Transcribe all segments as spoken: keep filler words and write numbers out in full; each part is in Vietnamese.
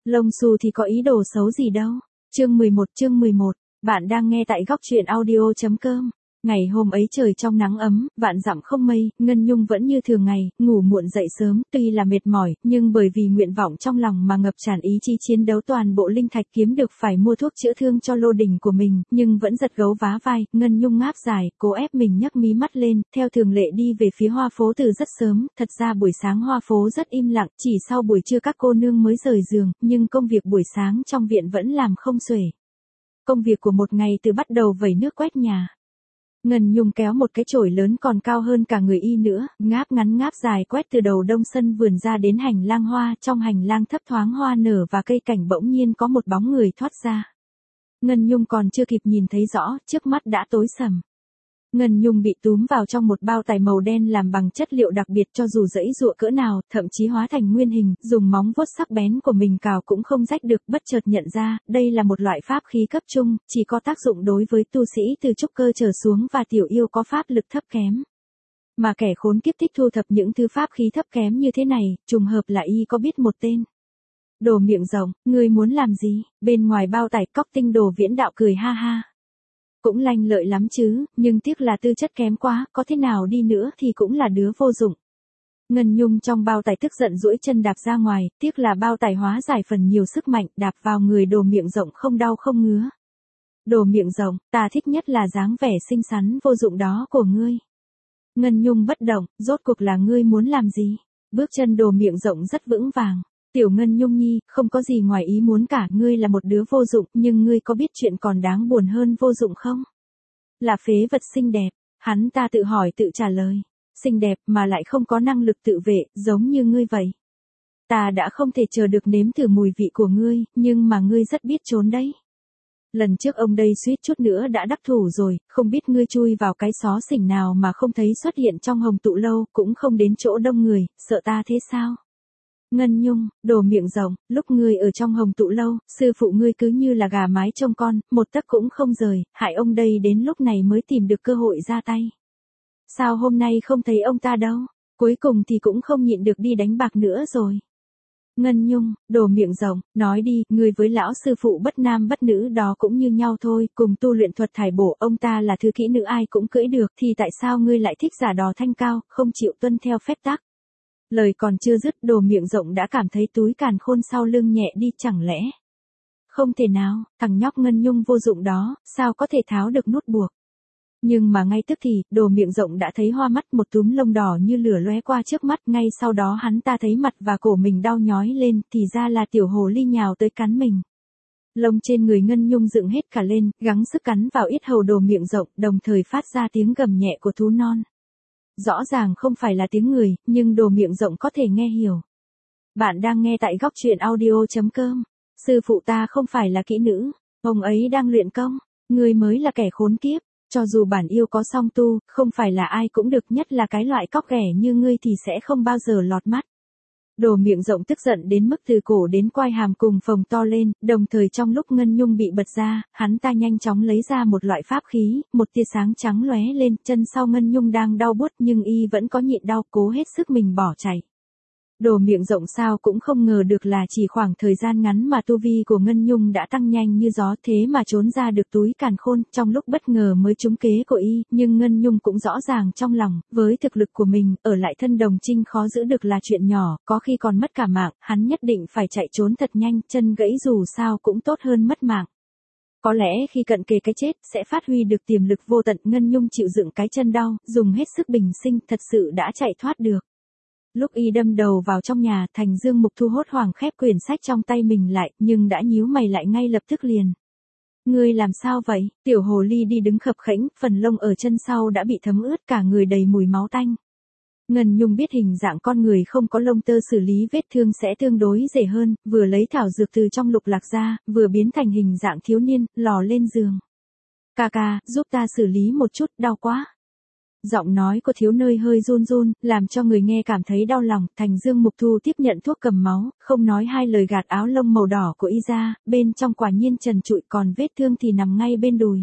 Lông xù thì có ý đồ xấu gì đâu. Chương mười một chương mười một, bạn đang nghe tại góc truyện audio chấm com. Ngày hôm ấy trời trong nắng ấm, vạn dặm không mây, Ngân Nhung vẫn như thường ngày, ngủ muộn dậy sớm, tuy là mệt mỏi, nhưng bởi vì nguyện vọng trong lòng mà ngập tràn ý chí chiến đấu toàn bộ linh thạch kiếm được phải mua thuốc chữa thương cho lô đình của mình, nhưng vẫn giật gấu vá vai, Ngân Nhung ngáp dài, cố ép mình nhấc mí mắt lên, theo thường lệ đi về phía hoa phố từ rất sớm, thật ra buổi sáng hoa phố rất im lặng, chỉ sau buổi trưa các cô nương mới rời giường, nhưng công việc buổi sáng trong viện vẫn làm không xuể. Công việc của một ngày từ bắt đầu vẩy nước quét nhà. Ngân Nhung kéo một cái chổi lớn còn cao hơn cả người y nữa, ngáp ngắn ngáp dài quét từ đầu đông sân vườn ra đến hành lang hoa, trong hành lang thấp thoáng hoa nở và cây cảnh bỗng nhiên có một bóng người thoát ra. Ngân Nhung còn chưa kịp nhìn thấy rõ, trước mắt đã tối sầm. Ngân Nhung bị túm vào trong một bao tải màu đen làm bằng chất liệu đặc biệt cho dù dẫy dụa cỡ nào, thậm chí hóa thành nguyên hình, dùng móng vuốt sắc bén của mình cào cũng không rách được, bất chợt nhận ra, đây là một loại pháp khí cấp trung, chỉ có tác dụng đối với tu sĩ từ trúc cơ trở xuống và tiểu yêu có pháp lực thấp kém. Mà kẻ khốn kiếp thích thu thập những thứ pháp khí thấp kém như thế này, trùng hợp là y có biết một tên. Đồ miệng rộng, ngươi muốn làm gì? Bên ngoài bao tải Cóc Tinh Đồ Viễn Đạo cười ha ha. Cũng lanh lợi lắm chứ, nhưng tiếc là tư chất kém quá, có thế nào đi nữa thì cũng là đứa vô dụng. Ngân Nhung trong bao tải tức giận duỗi chân đạp ra ngoài, tiếc là bao tải hóa giải phần nhiều sức mạnh, đạp vào người đồ miệng rộng không đau không ngứa. Đồ miệng rộng, ta thích nhất là dáng vẻ xinh xắn vô dụng đó của ngươi. Ngân Nhung bất động, rốt cuộc là ngươi muốn làm gì? Bước chân đồ miệng rộng rất vững vàng. Tiểu Ngân Nhung nhi, không có gì ngoài ý muốn cả, ngươi là một đứa vô dụng, nhưng ngươi có biết chuyện còn đáng buồn hơn vô dụng không? Là phế vật xinh đẹp, hắn ta tự hỏi tự trả lời. Xinh đẹp mà lại không có năng lực tự vệ, giống như ngươi vậy. Ta đã không thể chờ được nếm thử mùi vị của ngươi, nhưng mà ngươi rất biết trốn đấy. Lần trước ông đây suýt chút nữa đã đắc thủ rồi, không biết ngươi chui vào cái xó xỉnh nào mà không thấy xuất hiện trong hồng tụ lâu, cũng không đến chỗ đông người, sợ ta thế sao? Ngân Nhung, đồ miệng rộng, lúc ngươi ở trong hồng tụ lâu, sư phụ ngươi cứ như là gà mái trông con, một tấc cũng không rời, hại ông đây đến lúc này mới tìm được cơ hội ra tay. Sao hôm nay không thấy ông ta đâu, cuối cùng thì cũng không nhịn được đi đánh bạc nữa rồi. Ngân Nhung, đồ miệng rộng, nói đi, ngươi với lão sư phụ bất nam bất nữ đó cũng như nhau thôi, cùng tu luyện thuật thải bổ, ông ta là thứ kỹ nữ ai cũng cưỡi được, thì tại sao ngươi lại thích giả đò thanh cao, không chịu tuân theo phép tắc? Lời còn chưa dứt, đồ miệng rộng đã cảm thấy túi càn khôn sau lưng nhẹ đi, chẳng lẽ? Không thể nào, thằng nhóc Ngân Nhung vô dụng đó, sao có thể tháo được nút buộc? Nhưng mà ngay tức thì, đồ miệng rộng đã thấy hoa mắt, một túm lông đỏ như lửa lóe qua trước mắt, ngay sau đó hắn ta thấy mặt và cổ mình đau nhói lên, thì ra là tiểu hồ ly nhào tới cắn mình. Lông trên người Ngân Nhung dựng hết cả lên, gắng sức cắn vào yết hầu đồ miệng rộng, đồng thời phát ra tiếng gầm nhẹ của thú non. Rõ ràng không phải là tiếng người, nhưng đồ miệng rộng có thể nghe hiểu. Bạn đang nghe tại góc truyện audio chấm com. Sư phụ ta không phải là kỹ nữ, ông ấy đang luyện công, ngươi mới là kẻ khốn kiếp. Cho dù bản yêu có song tu, không phải là ai cũng được, nhất là cái loại cóc ghẻ như ngươi thì sẽ không bao giờ lọt mắt. Đồ miệng rộng tức giận đến mức từ cổ đến quai hàm cùng phồng to lên, đồng thời trong lúc Ngân Nhung bị bật ra, hắn ta nhanh chóng lấy ra một loại pháp khí, một tia sáng trắng lóe lên, chân sau Ngân Nhung đang đau buốt nhưng y vẫn có nhịn đau, cố hết sức mình bỏ chạy. Đồ miệng rộng sao cũng không ngờ được là chỉ khoảng thời gian ngắn mà tu vi của Ngân Nhung đã tăng nhanh như gió, thế mà trốn ra được túi càn khôn, trong lúc bất ngờ mới trúng kế của y, nhưng Ngân Nhung cũng rõ ràng trong lòng, với thực lực của mình, ở lại thân đồng trinh khó giữ được là chuyện nhỏ, có khi còn mất cả mạng, hắn nhất định phải chạy trốn thật nhanh, chân gãy dù sao cũng tốt hơn mất mạng. Có lẽ khi cận kề cái chết, sẽ phát huy được tiềm lực vô tận, Ngân Nhung chịu dựng cái chân đau, dùng hết sức bình sinh, thật sự đã chạy thoát được. Lúc y đâm đầu vào trong nhà, Thành Dương Mục Thu hốt hoảng khép quyển sách trong tay mình lại, nhưng đã nhíu mày lại ngay lập tức liền. Ngươi làm sao vậy? Tiểu hồ ly đi đứng khập khẽnh, phần lông ở chân sau đã bị thấm ướt, cả người đầy mùi máu tanh. Ngân Nhung biết hình dạng con người không có lông tơ xử lý vết thương sẽ tương đối dễ hơn, vừa lấy thảo dược từ trong lục lạc ra, vừa biến thành hình dạng thiếu niên, lò lên giường. Ca ca, giúp ta xử lý một chút, đau quá. Giọng nói của thiếu nơi hơi run run, làm cho người nghe cảm thấy đau lòng. Thành Dương Mục Thu tiếp nhận thuốc cầm máu, không nói hai lời gạt áo lông màu đỏ của y ra, bên trong quả nhiên trần trụi, còn vết thương thì nằm ngay bên đùi.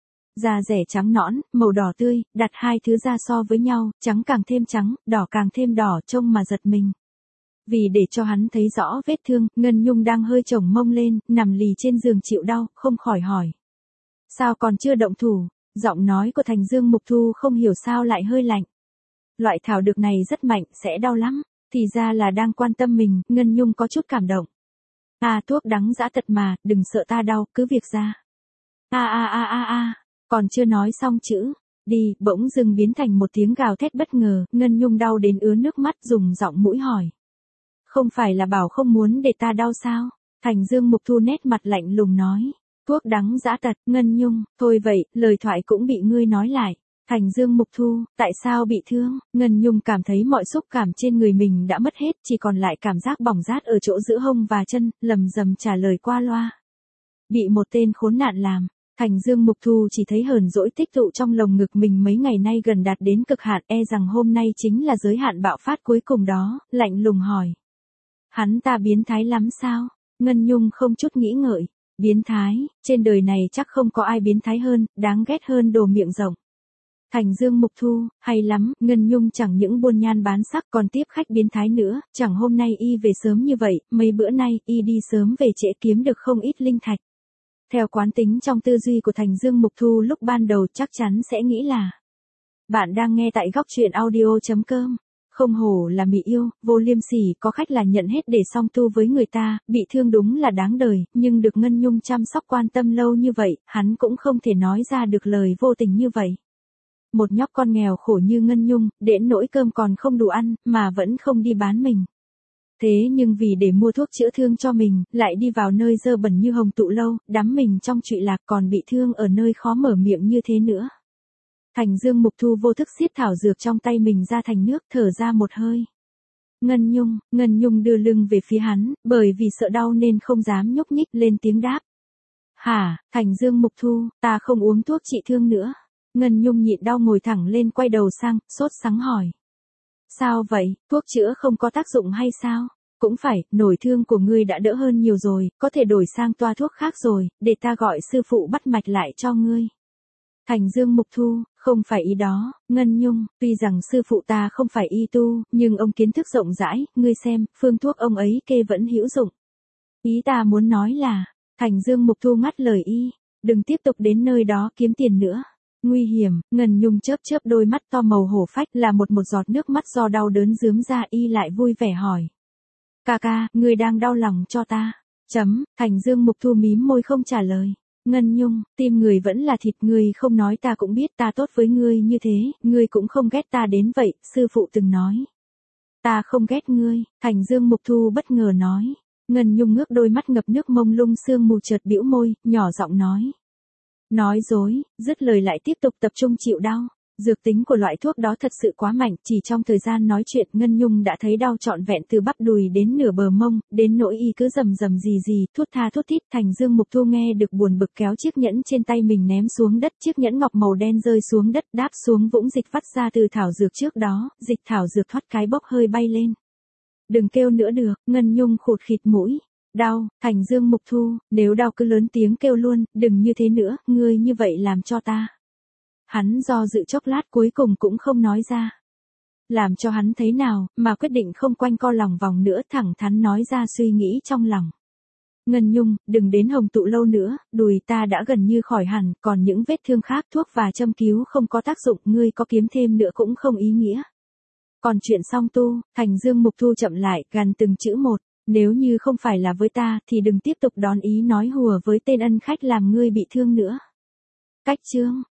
Da rẻ trắng nõn, màu đỏ tươi, đặt hai thứ ra so với nhau, trắng càng thêm trắng, đỏ càng thêm đỏ, trông mà giật mình. Vì để cho hắn thấy rõ vết thương, Ngân Nhung đang hơi chồng mông lên, nằm lì trên giường chịu đau, không khỏi hỏi. Sao còn chưa động thủ? Giọng nói của Thành Dương Mục Thu không hiểu sao lại hơi lạnh. Loại thảo dược này rất mạnh, sẽ đau lắm. Thì ra là đang quan tâm mình, Ngân Nhung có chút cảm động. À, thuốc đắng dã tật mà, đừng sợ ta đau, cứ việc ra. A a a a a, còn chưa nói xong chữ đi, bỗng dưng biến thành một tiếng gào thét bất ngờ, Ngân Nhung đau đến ứa nước mắt, dùng giọng mũi hỏi. Không phải là bảo không muốn để ta đau sao? Thành Dương Mục Thu nét mặt lạnh lùng nói. Thuốc đắng dã tật, Ngân Nhung, thôi vậy, lời thoại cũng bị ngươi nói lại. Thành Dương Mục Thu, tại sao bị thương? Ngân Nhung cảm thấy mọi xúc cảm trên người mình đã mất hết, chỉ còn lại cảm giác bỏng rát ở chỗ giữa hông và chân, lầm rầm trả lời qua loa. Bị một tên khốn nạn làm. Thành Dương Mục Thu chỉ thấy hờn dỗi tích tụ trong lồng ngực mình mấy ngày nay gần đạt đến cực hạn, e rằng hôm nay chính là giới hạn bạo phát cuối cùng đó, lạnh lùng hỏi. Hắn ta biến thái lắm sao? Ngân Nhung không chút nghĩ ngợi. Biến thái, trên đời này chắc không có ai biến thái hơn, đáng ghét hơn đồ miệng rộng. Thành Dương Mục Thu, hay lắm, Ngân Nhung chẳng những buôn nhan bán sắc còn tiếp khách biến thái nữa, chẳng hôm nay y về sớm như vậy, mấy bữa nay y đi sớm về trễ kiếm được không ít linh thạch. Theo quán tính trong tư duy của Thành Dương Mục Thu lúc ban đầu chắc chắn sẽ nghĩ là. Bạn đang nghe tại góc truyện audio chấm com. Không hổ là mỹ yêu, vô liêm sỉ, có khách là nhận hết để song tu với người ta, bị thương đúng là đáng đời, nhưng được Ngân Nhung chăm sóc quan tâm lâu như vậy, hắn cũng không thể nói ra được lời vô tình như vậy. Một nhóc con nghèo khổ như Ngân Nhung, đến nỗi cơm còn không đủ ăn, mà vẫn không đi bán mình. Thế nhưng vì để mua thuốc chữa thương cho mình, lại đi vào nơi dơ bẩn như Hồng Tụ Lâu, đắm mình trong trụy lạc còn bị thương ở nơi khó mở miệng như thế nữa. Thành Dương Mục Thu vô thức siết thảo dược trong tay mình ra thành nước, thở ra một hơi. Ngân Nhung, Ngân Nhung đưa lưng về phía hắn, bởi vì sợ đau nên không dám nhúc nhích, lên tiếng đáp. Hả, Thành Dương Mục Thu, ta không uống thuốc trị thương nữa. Ngân Nhung nhịn đau ngồi thẳng lên, quay đầu sang, sốt sắng hỏi. Sao vậy, thuốc chữa không có tác dụng hay sao? Cũng phải, nổi thương của ngươi đã đỡ hơn nhiều rồi, có thể đổi sang toa thuốc khác rồi, để ta gọi sư phụ bắt mạch lại cho ngươi. Thành Dương Mục Thu, không phải ý đó, Ngân Nhung, tuy rằng sư phụ ta không phải y tu, nhưng ông kiến thức rộng rãi, ngươi xem, phương thuốc ông ấy kê vẫn hữu dụng. Ý ta muốn nói là, Thành Dương Mục Thu ngắt lời y, đừng tiếp tục đến nơi đó kiếm tiền nữa. Nguy hiểm, Ngân Nhung chớp chớp đôi mắt to màu hổ phách, là một một giọt nước mắt do đau đớn rướm ra, y lại vui vẻ hỏi. Ca ca, ngươi đang đau lòng cho ta. Chấm, Thành Dương Mục Thu mím môi không trả lời. Ngân Nhung, tim người vẫn là thịt, ngươi không nói ta cũng biết, ta tốt với ngươi như thế, ngươi cũng không ghét ta đến vậy, sư phụ từng nói. Ta không ghét ngươi, Thành Dương Mục Thu bất ngờ nói. Ngân Nhung ngước đôi mắt ngập nước mông lung sương mù, chợt bĩu môi, nhỏ giọng nói. Nói dối, dứt lời lại tiếp tục tập trung chịu đau. Dược tính của loại thuốc đó thật sự quá mạnh, chỉ trong thời gian nói chuyện Ngân Nhung đã thấy đau trọn vẹn từ bắp đùi đến nửa bờ mông, đến nỗi y cứ rầm rầm gì gì, thút tha thút thít. Thành Dương Mục Thu nghe được buồn bực kéo chiếc nhẫn trên tay mình ném xuống đất, chiếc nhẫn ngọc màu đen rơi xuống đất, đáp xuống vũng dịch vắt ra từ thảo dược trước đó, dịch thảo dược thoát cái bốc hơi bay lên. Đừng kêu nữa được, Ngân Nhung khụt khịt mũi. Đau, Thành Dương Mục Thu, nếu đau cứ lớn tiếng kêu luôn, đừng như thế nữa, ngươi như vậy làm cho ta. Hắn do dự chốc lát cuối cùng cũng không nói ra. Làm cho hắn thấy nào, mà quyết định không quanh co lòng vòng nữa, thẳng thắn nói ra suy nghĩ trong lòng. Ngân Nhung, đừng đến Hồng Tụ Lâu nữa, đùi ta đã gần như khỏi hẳn, còn những vết thương khác thuốc và châm cứu không có tác dụng, ngươi có kiếm thêm nữa cũng không ý nghĩa. Còn chuyện song tu, Thành Dương Mục Thu chậm lại, gằn từng chữ một. Nếu như không phải là với ta thì đừng tiếp tục đón ý nói hùa với tên ân khách làm ngươi bị thương nữa. Cách chương